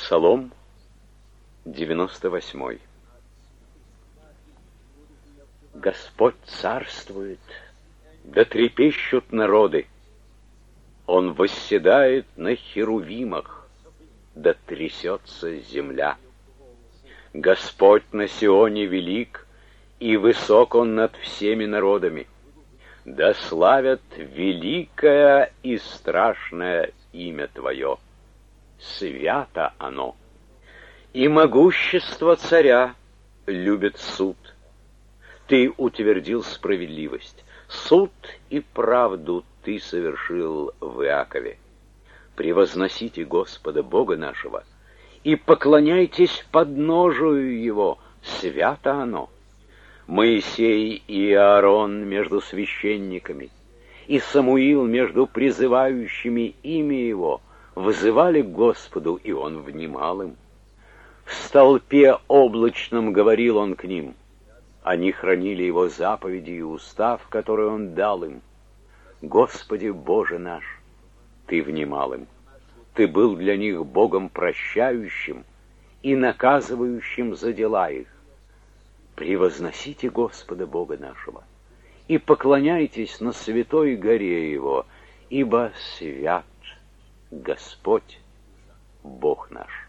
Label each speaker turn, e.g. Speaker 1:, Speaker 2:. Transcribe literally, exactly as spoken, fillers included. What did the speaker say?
Speaker 1: Псалом девяносто восьмой. Господь царствует, да трепещут народы. Он восседает на херувимах, да трясется земля. Господь на Сионе велик, и высок Он над всеми народами. Да славят великое и страшное имя Твое. Свято оно. И могущество царя любит суд. Ты утвердил справедливость. Суд и правду Ты совершил в Иакове. Превозносите Господа Бога нашего и поклоняйтесь подножию Его. Свято оно. Моисей и Аарон между священниками, и Самуил между призывающими имя Его вызывали к Господу, и Он внимал им. В столпе облачном говорил Он к ним. Они хранили Его заповеди и устав, который Он дал им. Господи Боже наш, Ты внимал им. Ты был для них Богом прощающим и наказывающим за дела их. Превозносите Господа Бога нашего и поклоняйтесь на святой горе Его, ибо свят Господь Бог наш.